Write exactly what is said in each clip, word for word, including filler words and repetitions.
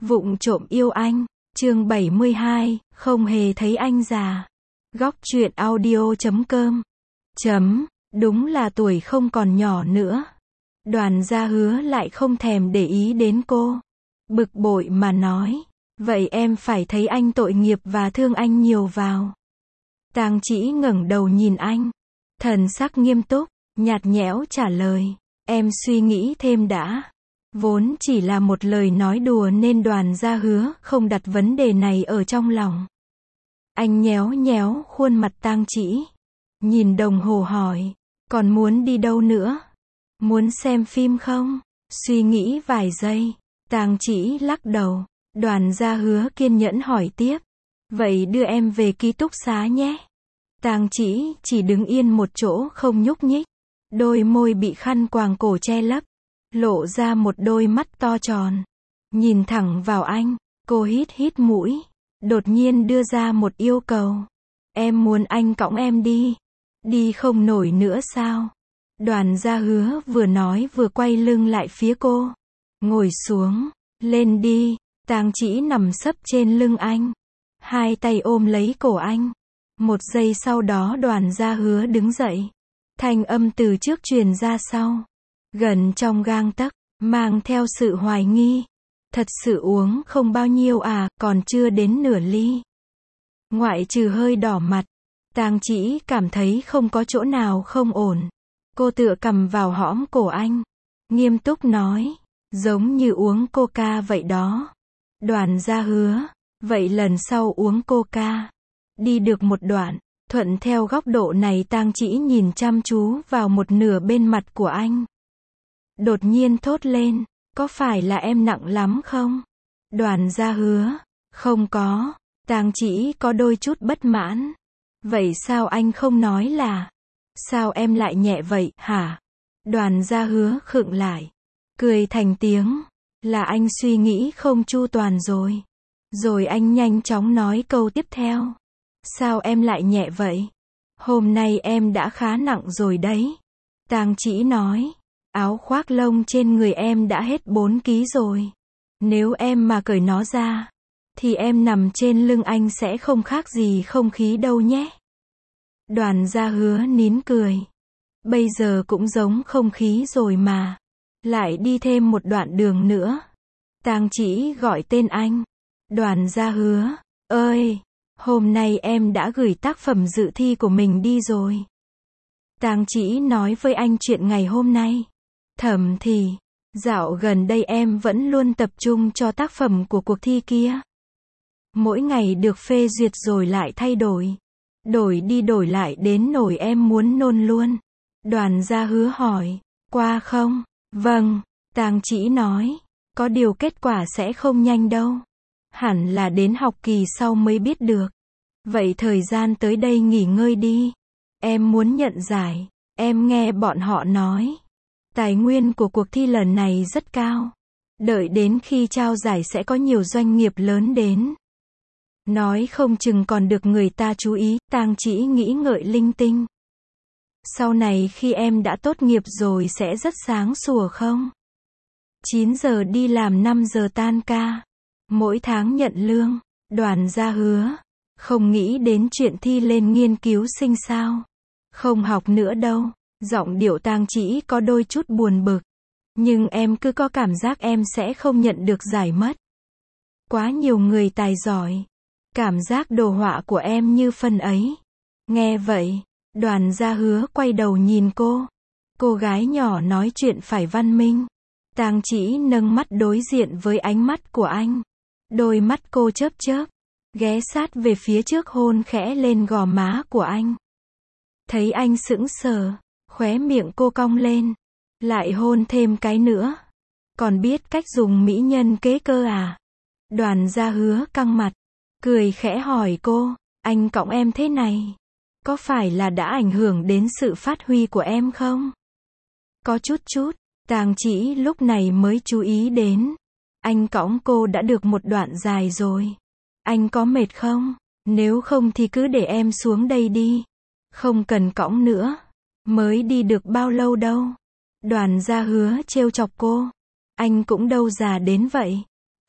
Vụng trộm yêu anh, chương bảy mươi hai, không hề thấy anh già. Góc truyện audio chấm com. Chấm, đúng là tuổi không còn nhỏ nữa. Đoàn Gia Hứa lại không thèm để ý đến cô. Bực bội mà nói, vậy em phải thấy anh tội nghiệp và thương anh nhiều vào. Tang Chỉ ngẩng đầu nhìn anh, thần sắc nghiêm túc, nhạt nhẽo trả lời, em suy nghĩ thêm đã. Vốn chỉ là một lời nói đùa nên Đoàn Gia Hứa không đặt vấn đề này ở trong lòng. Anh nhéo nhéo khuôn mặt Tang Chỉ, nhìn đồng hồ hỏi, còn muốn đi đâu nữa? Muốn xem phim không? Suy nghĩ vài giây, Tang Chỉ lắc đầu. Đoàn Gia Hứa kiên nhẫn hỏi tiếp, vậy đưa em về ký túc xá nhé. Tang Chỉ chỉ đứng yên một chỗ không nhúc nhích, đôi môi bị khăn quàng cổ che lấp, lộ ra một đôi mắt to tròn, nhìn thẳng vào anh. Cô hít hít mũi, đột nhiên đưa ra một yêu cầu, em muốn anh cõng em đi. Đi không nổi nữa sao? Đoàn Gia Hứa vừa nói vừa quay lưng lại phía cô, ngồi xuống, lên đi. Tang Chỉ nằm sấp trên lưng anh, hai tay ôm lấy cổ anh. Một giây sau đó Đoàn Gia Hứa đứng dậy, thanh âm từ trước truyền ra sau, gần trong gang tấc, mang theo sự hoài nghi. Thật sự uống không bao nhiêu à, còn chưa đến nửa ly. Ngoại trừ hơi đỏ mặt, Tang Chỉ cảm thấy không có chỗ nào không ổn. Cô tựa cằm vào hõm cổ anh, nghiêm túc nói, giống như uống coca vậy đó. Đoàn Gia Hứa, vậy lần sau uống coca. Đi được một đoạn, thuận theo góc độ này Tang Chỉ nhìn chăm chú vào một nửa bên mặt của anh. Đột nhiên thốt lên, có phải là em nặng lắm không? Đoàn Gia Hứa, không có. Tang Chỉ có đôi chút bất mãn. Vậy sao anh không nói là, sao em lại nhẹ vậy, hả? Đoàn Gia Hứa khựng lại, cười thành tiếng, là anh suy nghĩ không chu toàn rồi. Rồi anh nhanh chóng nói câu tiếp theo, sao em lại nhẹ vậy? Hôm nay em đã khá nặng rồi đấy. Tang Chỉ nói, áo khoác lông trên người em đã hết bốn ký rồi. Nếu em mà cởi nó ra, thì em nằm trên lưng anh sẽ không khác gì không khí đâu nhé. Đoàn Gia Hứa nín cười. Bây giờ cũng giống không khí rồi mà. Lại đi thêm một đoạn đường nữa. Tang Chỉ gọi tên anh. Đoàn Gia Hứa, ơi, hôm nay em đã gửi tác phẩm dự thi của mình đi rồi. Tang Chỉ nói với anh chuyện ngày hôm nay. Thầm thì, dạo gần đây em vẫn luôn tập trung cho tác phẩm của cuộc thi kia. Mỗi ngày được phê duyệt rồi lại thay đổi. Đổi đi đổi lại đến nỗi em muốn nôn luôn. Đoàn Gia Hứa hỏi, qua không? Vâng, Tang Chỉ nói, có điều kết quả sẽ không nhanh đâu. Hẳn là đến học kỳ sau mới biết được. Vậy thời gian tới đây nghỉ ngơi đi. Em muốn nhận giải. Em nghe bọn họ nói, tài nguyên của cuộc thi lần này rất cao. Đợi đến khi trao giải sẽ có nhiều doanh nghiệp lớn đến. Nói không chừng còn được người ta chú ý. Tang Chỉ nghĩ ngợi linh tinh. Sau này khi em đã tốt nghiệp rồi sẽ rất sáng sủa không? chín giờ đi làm năm giờ tan ca. Mỗi tháng nhận lương. Đoàn Gia Hứa, không nghĩ đến chuyện thi lên nghiên cứu sinh sao? Không học nữa đâu. Giọng điệu Tang Chỉ có đôi chút buồn bực. Nhưng em cứ có cảm giác em sẽ không nhận được giải mất. Quá nhiều người tài giỏi. Cảm giác đồ họa của em như phân ấy. Nghe vậy, Đoàn Gia Hứa quay đầu nhìn cô. Cô gái nhỏ nói chuyện phải văn minh. Tang Chỉ nâng mắt đối diện với ánh mắt của anh. Đôi mắt cô chớp chớp, ghé sát về phía trước hôn khẽ lên gò má của anh. Thấy anh sững sờ, khóe miệng cô cong lên, lại hôn thêm cái nữa. Còn biết cách dùng mỹ nhân kế cơ à? Đoàn Gia Hứa căng mặt, cười khẽ hỏi cô, anh cõng em thế này, có phải là đã ảnh hưởng đến sự phát huy của em không? Có chút chút. Tang Chỉ lúc này mới chú ý đến, anh cõng cô đã được một đoạn dài rồi. Anh có mệt không? Nếu không thì cứ để em xuống đây đi. Không cần cõng nữa. Mới đi được bao lâu đâu. Đoàn Gia Hứa trêu chọc cô. Anh cũng đâu già đến vậy.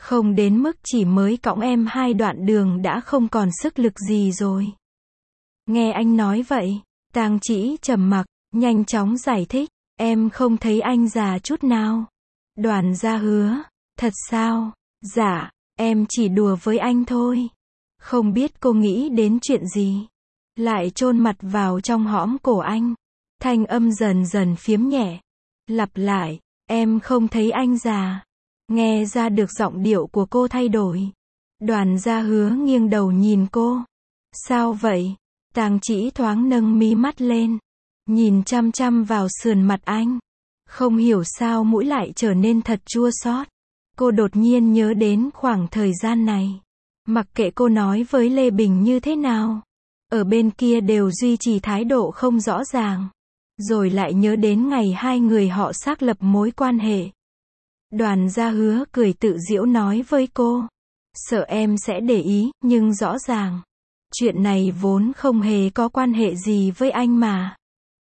Không đến mức chỉ mới cõng em hai đoạn đường đã không còn sức lực gì rồi. Nghe anh nói vậy, Tang Chỉ trầm mặc, nhanh chóng giải thích, em không thấy anh già chút nào. Đoàn Gia hứa, thật sao? Dạ, em chỉ đùa với anh thôi. Không biết cô nghĩ đến chuyện gì. Lại chôn mặt vào trong hõm cổ anh. Thanh âm dần dần phiếm nhẹ. Lặp lại, em không thấy anh già. Nghe ra được giọng điệu của cô thay đổi. Đoàn Gia hứa nghiêng đầu nhìn cô. Sao vậy? Tang Chỉ thoáng nâng mí mắt lên. Nhìn chăm chăm vào sườn mặt anh. Không hiểu sao mũi lại trở nên thật chua xót. Cô đột nhiên nhớ đến khoảng thời gian này. Mặc kệ cô nói với Lê Bình như thế nào, ở bên kia đều duy trì thái độ không rõ ràng. Rồi lại nhớ đến ngày hai người họ xác lập mối quan hệ. Đoàn Gia hứa cười tự giễu nói với cô. Sợ em sẽ để ý, nhưng rõ ràng. Chuyện này vốn không hề có quan hệ gì với anh mà.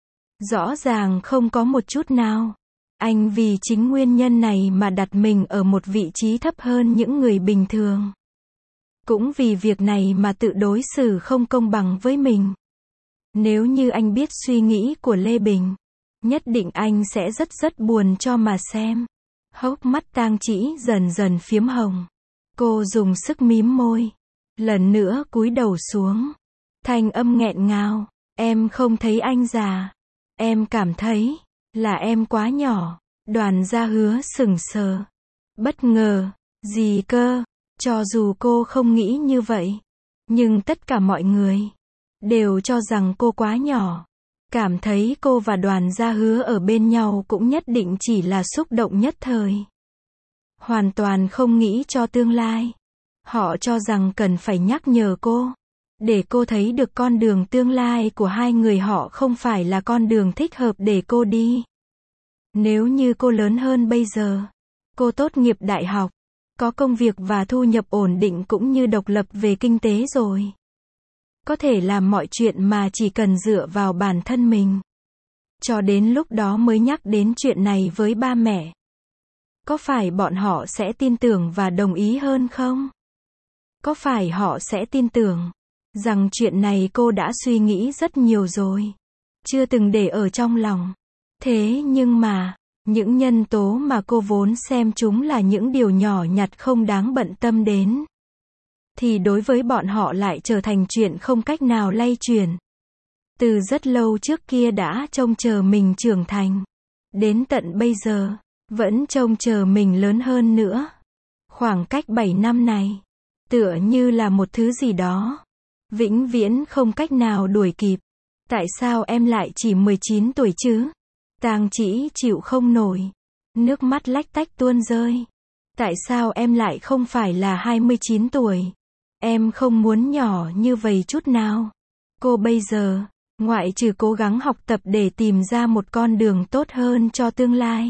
Rõ ràng không có một chút nào. Anh vì chính nguyên nhân này mà đặt mình ở một vị trí thấp hơn những người bình thường. Cũng vì việc này mà tự đối xử không công bằng với mình. Nếu như anh biết suy nghĩ của Lê Bình, nhất định anh sẽ rất rất buồn cho mà xem. Hốc mắt Tang Chỉ dần dần phiếm hồng. Cô dùng sức mím môi. Lần nữa cúi đầu xuống. Thanh âm nghẹn ngào. Em không thấy anh già. Em cảm thấy là em quá nhỏ. Đoàn Gia hứa sững sờ. Bất ngờ. Gì cơ? Cho dù cô không nghĩ như vậy, nhưng tất cả mọi người đều cho rằng cô quá nhỏ. Cảm thấy cô và Đoàn Gia hứa ở bên nhau cũng nhất định chỉ là xúc động nhất thời. Hoàn toàn không nghĩ cho tương lai. Họ cho rằng cần phải nhắc nhở cô, để cô thấy được con đường tương lai của hai người họ không phải là con đường thích hợp để cô đi. Nếu như cô lớn hơn bây giờ, cô tốt nghiệp đại học, có công việc và thu nhập ổn định cũng như độc lập về kinh tế rồi. Có thể làm mọi chuyện mà chỉ cần dựa vào bản thân mình. Cho đến lúc đó mới nhắc đến chuyện này với ba mẹ. Có phải bọn họ sẽ tin tưởng và đồng ý hơn không? Có phải họ sẽ tin tưởng rằng chuyện này cô đã suy nghĩ rất nhiều rồi, chưa từng để ở trong lòng. Thế nhưng mà, những nhân tố mà cô vốn xem chúng là những điều nhỏ nhặt không đáng bận tâm đến, thì đối với bọn họ lại trở thành chuyện không cách nào lay chuyển. Từ rất lâu trước kia đã trông chờ mình trưởng thành, đến tận bây giờ, vẫn trông chờ mình lớn hơn nữa. Khoảng cách bảy năm này, tựa như là một thứ gì đó vĩnh viễn không cách nào đuổi kịp. Tại sao em lại chỉ mười chín tuổi chứ? Tang Chỉ chịu không nổi. Nước mắt lách tách tuôn rơi. Tại sao em lại không phải là hai mươi chín tuổi? Em không muốn nhỏ như vậy chút nào. Cô bây giờ, ngoại trừ cố gắng học tập để tìm ra một con đường tốt hơn cho tương lai,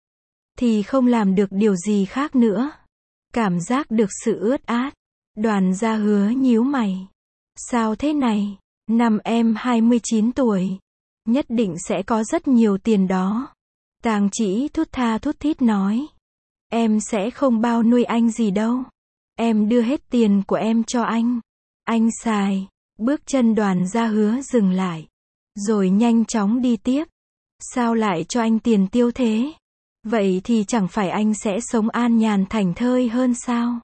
thì không làm được điều gì khác nữa. Cảm giác được sự ướt át. Đoàn Gia hứa nhíu mày. Sao thế này? Năm em hai mươi chín tuổi. Nhất định sẽ có rất nhiều tiền đó. Tang Chỉ thút tha thút thít nói. Em sẽ không bao nuôi anh gì đâu. Em đưa hết tiền của em cho anh. Anh xài. Bước chân Đoàn Gia hứa dừng lại. Rồi nhanh chóng đi tiếp. Sao lại cho anh tiền tiêu thế? Vậy thì chẳng phải anh sẽ sống an nhàn thảnh thơi hơn sao?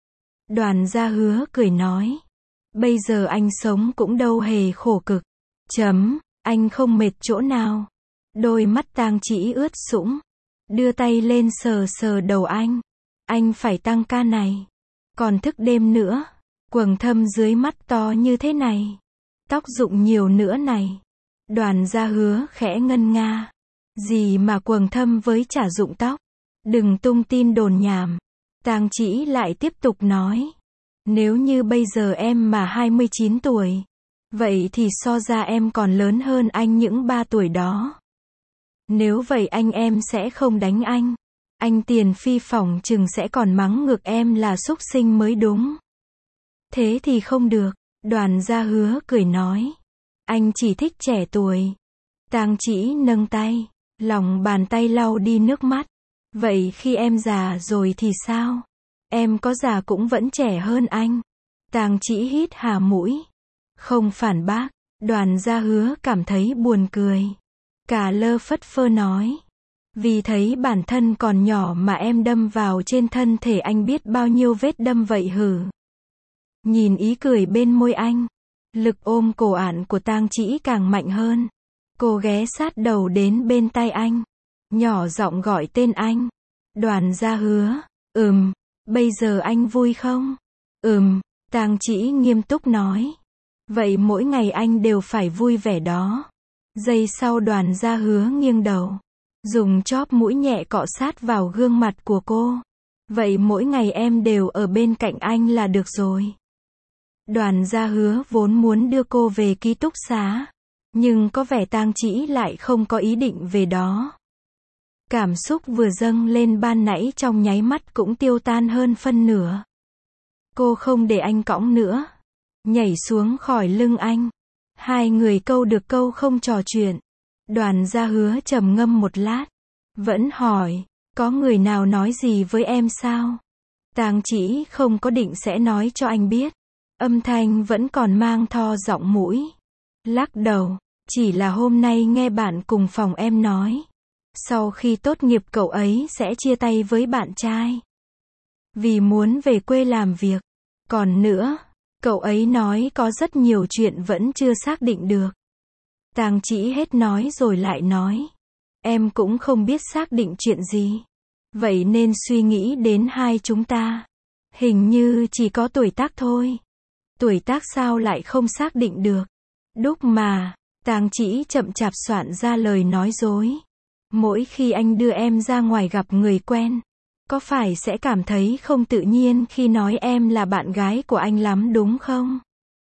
Đoàn Gia hứa cười nói. Bây giờ anh sống cũng đâu hề khổ cực. Chấm, anh không mệt chỗ nào. Đôi mắt Tang Chỉ ướt sũng. Đưa tay lên sờ sờ đầu anh. Anh phải tăng ca này. Còn thức đêm nữa. Quầng thâm dưới mắt to như thế này. Tóc rụng nhiều nữa này. Đoàn Gia hứa khẽ ngân nga. Gì mà quầng thâm với chả rụng tóc. Đừng tung tin đồn nhảm. Tang Chỉ lại tiếp tục nói. Nếu như bây giờ em mà hai mươi chín tuổi, vậy thì so ra em còn lớn hơn anh những ba tuổi đó. Nếu vậy anh em sẽ không đánh anh. Anh Tiền Phi phỏng chừng sẽ còn mắng ngược em là súc sinh mới đúng. Thế thì không được. Đoàn Gia hứa cười nói. Anh chỉ thích trẻ tuổi. Tang Chỉ nâng tay, lòng bàn tay lau đi nước mắt. Vậy khi em già rồi thì sao? Em có già cũng vẫn trẻ hơn anh. Tang Chỉ hít hà mũi. Không phản bác. Đoàn Gia Hứa cảm thấy buồn cười. Cả lơ phất phơ nói. Vì thấy bản thân còn nhỏ mà em đâm vào trên thân thể anh biết bao nhiêu vết đâm vậy hử. Nhìn ý cười bên môi anh. Lực ôm cổ ạn của Tang Chỉ càng mạnh hơn. Cô ghé sát đầu đến bên tai anh. Nhỏ giọng gọi tên anh. Đoàn Gia Hứa. Ừm. Bây giờ anh vui không? Ừm. Tang Chỉ nghiêm túc nói. Vậy mỗi ngày anh đều phải vui vẻ đó. Giây sau Đoàn Gia Hứa nghiêng đầu. Dùng chóp mũi nhẹ cọ sát vào gương mặt của cô. Vậy mỗi ngày em đều ở bên cạnh anh là được rồi. Đoàn Gia Hứa vốn muốn đưa cô về ký túc xá. Nhưng có vẻ Tang Chỉ lại không có ý định về đó. Cảm xúc vừa dâng lên ban nãy trong nháy mắt cũng tiêu tan hơn phân nửa. Cô không để anh cõng nữa. Nhảy xuống khỏi lưng anh. Hai người câu được câu không trò chuyện. Đoàn Gia Hứa trầm ngâm một lát. Vẫn hỏi, có người nào nói gì với em sao? Tang Chỉ không có định sẽ nói cho anh biết. Âm thanh vẫn còn mang tho giọng mũi. Lắc đầu, chỉ là hôm nay nghe bạn cùng phòng em nói. Sau khi tốt nghiệp cậu ấy sẽ chia tay với bạn trai. Vì muốn về quê làm việc. Còn nữa, cậu ấy nói có rất nhiều chuyện vẫn chưa xác định được. Tang Chỉ hết nói rồi lại nói. Em cũng không biết xác định chuyện gì. Vậy nên suy nghĩ đến hai chúng ta. Hình như chỉ có tuổi tác thôi. Tuổi tác sao lại không xác định được. Đúc mà, Tang Chỉ chậm chạp soạn ra lời nói dối. Mỗi khi anh đưa em ra ngoài gặp người quen, có phải sẽ cảm thấy không tự nhiên khi nói em là bạn gái của anh lắm đúng không?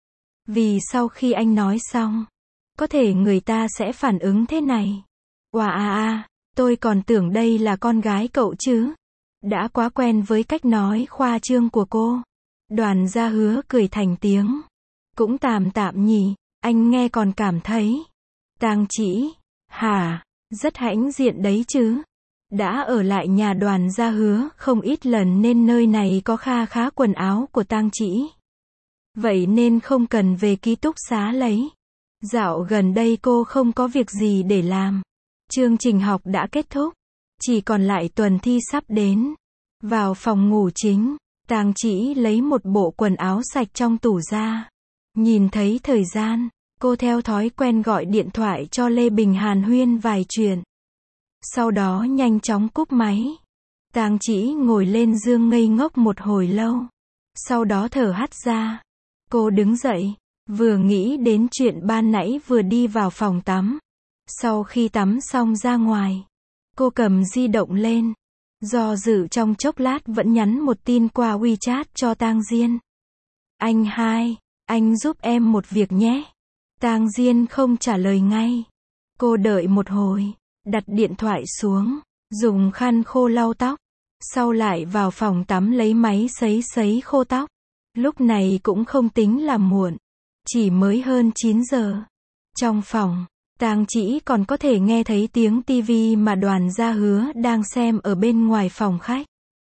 Vì sau khi anh nói xong, có thể người ta sẽ phản ứng thế này. Oà à à, tôi còn tưởng đây là con gái cậu chứ. Đã quá quen với cách nói khoa trương của cô. Đoàn Gia Hứa cười thành tiếng. Cũng tạm tạm nhỉ, anh nghe còn cảm thấy. Tang Chỉ, hả, rất hãnh diện đấy chứ. Đã ở lại nhà Đoàn Gia Hứa không ít lần nên nơi này có kha khá quần áo của Tang Chỉ. Vậy nên không cần về ký túc xá lấy. Dạo gần đây cô không có việc gì để làm. Chương trình học đã kết thúc. Chỉ còn lại tuần thi sắp đến. Vào phòng ngủ chính, Tang Chỉ lấy một bộ quần áo sạch trong tủ ra. Nhìn thấy thời gian, cô theo thói quen gọi điện thoại cho Lê Bình hàn huyên vài chuyện. Sau đó nhanh chóng cúp máy. Tang Chỉ ngồi lên giường ngây ngốc một hồi lâu. Sau đó thở hắt ra. Cô đứng dậy, vừa nghĩ đến chuyện ban nãy vừa đi vào phòng tắm. Sau khi tắm xong ra ngoài, cô cầm di động lên. Do dự trong chốc lát vẫn nhắn một tin qua WeChat cho Tang Diên. Anh hai, anh giúp em một việc nhé. Tang Diên không trả lời ngay. Cô đợi một hồi, đặt điện thoại xuống, dùng khăn khô lau tóc. Sau lại vào phòng tắm lấy máy sấy sấy khô tóc. Lúc này cũng không tính là muộn. Chỉ mới hơn chín giờ. Trong phòng, Tang Chỉ còn có thể nghe thấy tiếng tivi mà Đoàn Gia Hứa đang xem ở bên ngoài phòng khách.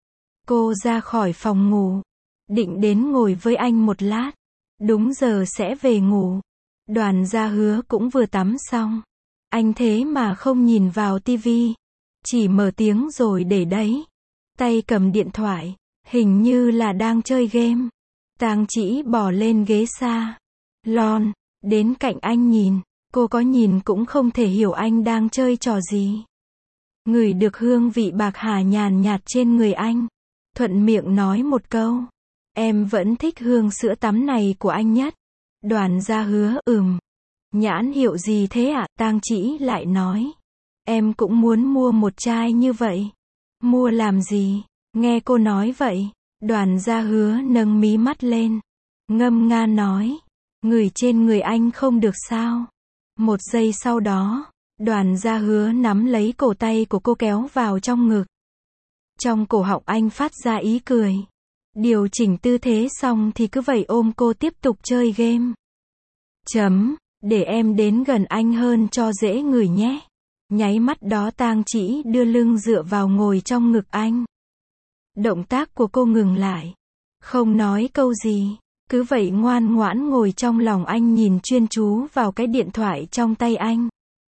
Cô ra khỏi phòng ngủ. Định đến ngồi với anh một lát. Đúng giờ sẽ về ngủ. Đoàn Gia Hứa cũng vừa tắm xong. Anh thế mà không nhìn vào tivi. Chỉ mở tiếng rồi để đấy. Tay cầm điện thoại. Hình như là đang chơi game. Tang Chỉ bò lên ghế xa. Lon. Đến cạnh anh nhìn. Cô có nhìn cũng không thể hiểu anh đang chơi trò gì. Ngửi được hương vị bạc hà nhàn nhạt trên người anh. Thuận miệng nói một câu. Em vẫn thích hương sữa tắm này của anh nhất. Đoàn Gia Hứa ừm. Nhãn hiệu gì thế ạ? À? Tang Chỉ lại nói. Em cũng muốn mua một chai như vậy. Mua làm gì? Nghe cô nói vậy. Đoàn Gia Hứa nâng mí mắt lên. Ngâm nga nói. Ngửi trên người anh không được sao? Một giây sau đó, Đoàn Gia Hứa nắm lấy cổ tay của cô kéo vào trong ngực. Trong cổ họng anh phát ra ý cười. Điều chỉnh tư thế xong thì cứ vậy ôm cô tiếp tục chơi game. Chấm, để em đến gần anh hơn cho dễ ngửi nhé. Nháy mắt đó Tang Chỉ đưa lưng dựa vào ngồi trong ngực anh. Động tác của cô ngừng lại. Không nói câu gì. Cứ vậy ngoan ngoãn ngồi trong lòng anh nhìn chuyên chú vào cái điện thoại trong tay anh.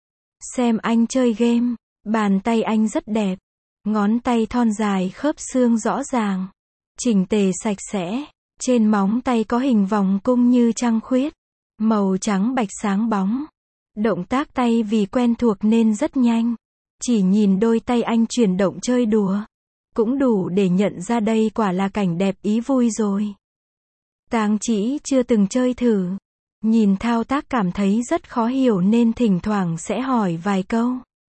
Xem anh chơi game. Bàn tay anh rất đẹp. Ngón tay thon dài khớp xương rõ ràng. Chỉnh tề sạch sẽ. Trên móng tay có hình vòng cung như trăng khuyết. Màu trắng bạch sáng bóng. Động tác tay vì quen thuộc nên rất nhanh. Chỉ nhìn đôi tay anh chuyển động chơi đùa. Cũng đủ để nhận ra đây quả là cảnh đẹp ý vui rồi. Tang Chỉ chưa từng chơi thử. Nhìn thao tác cảm thấy rất khó hiểu nên thỉnh thoảng sẽ hỏi vài câu.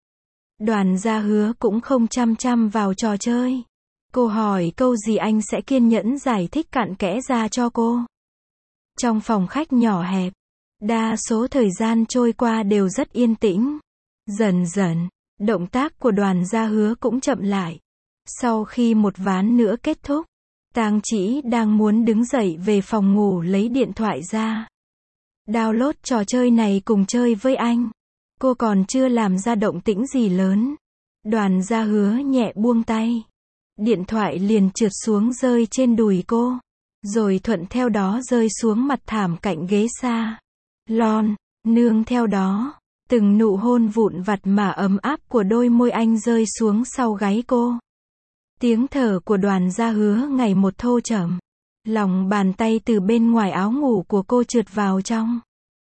Đoàn Gia Hứa cũng không chăm chăm vào trò chơi. Cô hỏi câu gì anh sẽ kiên nhẫn giải thích cặn kẽ ra cho cô. Trong phòng khách nhỏ hẹp, đa số thời gian trôi qua đều rất yên tĩnh. Dần dần, động tác của Đoàn Gia Hứa cũng chậm lại. Sau khi một ván nữa kết thúc, Tang Chỉ đang muốn đứng dậy về phòng ngủ lấy điện thoại ra. Download trò chơi này cùng chơi với anh. Cô còn chưa làm ra động tĩnh gì lớn. Đoàn Gia Hứa nhẹ buông tay. Điện thoại liền trượt xuống rơi trên đùi cô. Rồi thuận theo đó rơi xuống mặt thảm cạnh ghế xa. Lon, nương theo đó. Từng nụ hôn vụn vặt mà ấm áp của đôi môi anh rơi xuống sau gáy cô. Tiếng thở của Đoàn Gia Hứa ngày một thô chậm. Lòng bàn tay từ bên ngoài áo ngủ của cô trượt vào trong.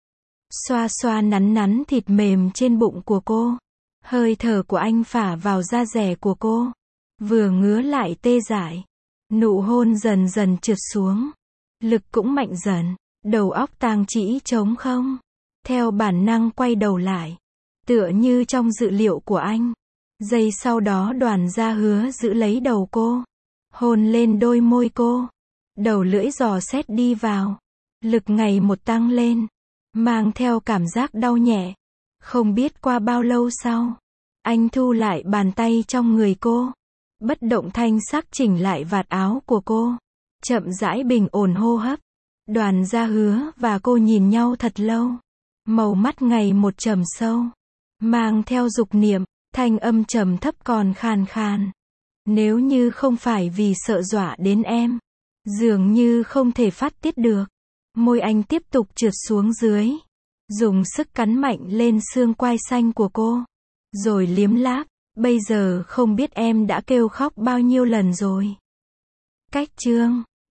Xoa xoa nắn nắn thịt mềm trên bụng của cô. Hơi thở của anh phả vào da dẻ của cô. Vừa ngứa lại tê dại. Nụ hôn dần dần trượt xuống. Lực cũng mạnh dần. Đầu óc Tang Chỉ trống không. Theo bản năng quay đầu lại. Tựa như trong dự liệu của anh. Giây sau đó Đoàn Gia Hứa giữ lấy đầu cô. Hôn lên đôi môi cô. Đầu lưỡi dò xét đi vào. Lực ngày một tăng lên. Mang theo cảm giác đau nhẹ. Không biết qua bao lâu sau. Anh thu lại bàn tay trong người cô. Bất động thanh sắc chỉnh lại vạt áo của cô. Chậm rãi bình ổn hô hấp. Đoàn Gia Hứa và cô nhìn nhau thật lâu. Màu mắt ngày một trầm sâu. Mang theo dục niệm. Thanh âm trầm thấp còn khàn khàn. Nếu như không phải vì sợ dọa đến em. Dường như không thể phát tiết được. Môi anh tiếp tục trượt xuống dưới. Dùng sức cắn mạnh lên xương quai xanh của cô. Rồi liếm láp. Bây giờ không biết em đã kêu khóc bao nhiêu lần rồi. Cách chương